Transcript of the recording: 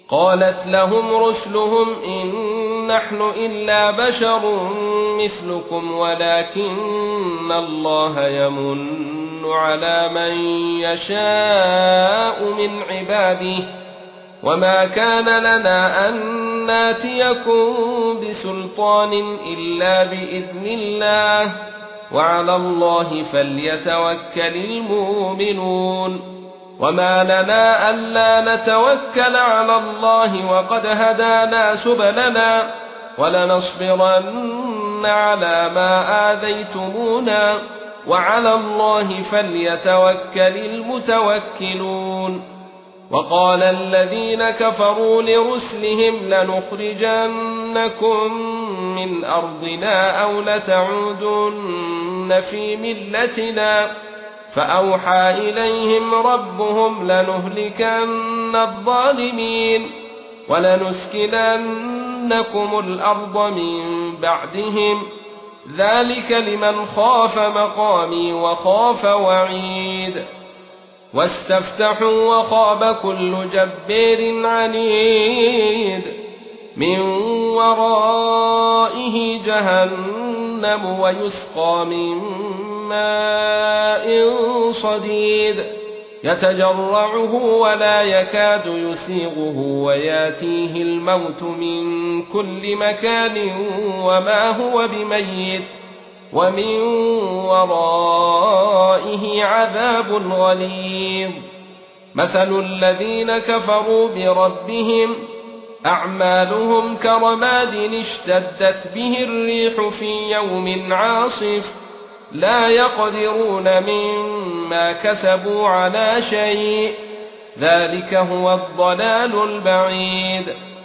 قالت لهم رسلهم إن نحن إلا بشر مثلكم ولكن الله يمن على من يشاء من عباده وما كان لنا أن ناتيكم بسلطان إلا بإذن الله وعلى الله فليتوكل المؤمنون وما لنا ألا نتوكل على الله وقد هدانا سبلنا ولنصبرن على ما آذيتمونا وعلى الله فليتوكل المتوكلون وقال الذين كفروا لرسلهم لنخرجنكم من أرضنا أو لتعودن في ملتنا فأوحى إليهم ربهم لنهلكن الظالمين ولنسكننكم الأرض من بعدهم ذلك لمن خاف مقامي وخاف وعيد واستفتحوا وخاب كل جبار عنيد من ورائه جهنم ويسقى من ماء صديد يتجرعه ولا يكاد يسيغه وياتيه الموت من كل مكان وما هو بميت ومن ورائه عذاب غليظ مثل الذين كفروا بربهم أعمالهم كرماد اشتدت به الريح في يوم عاصف لا يقدرون مما كسبوا على شيء ذلك هو الضلال البعيد